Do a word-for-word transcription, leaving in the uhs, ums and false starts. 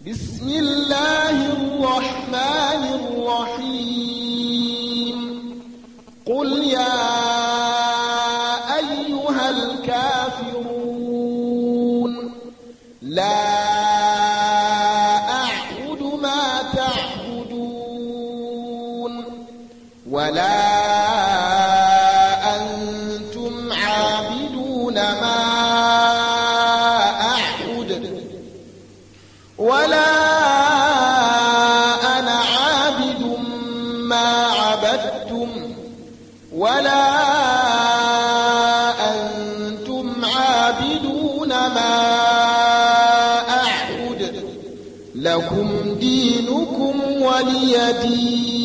بسم الله الرحمن الرحيم قل يا أيها الكافرون لا أعبد ما تعبدون ولا أنتم عابدون ما أعبد ولا أنا عابد ما عبدتم ولا أنتم عابدون ما أعبد لكم دينكم ولي دين.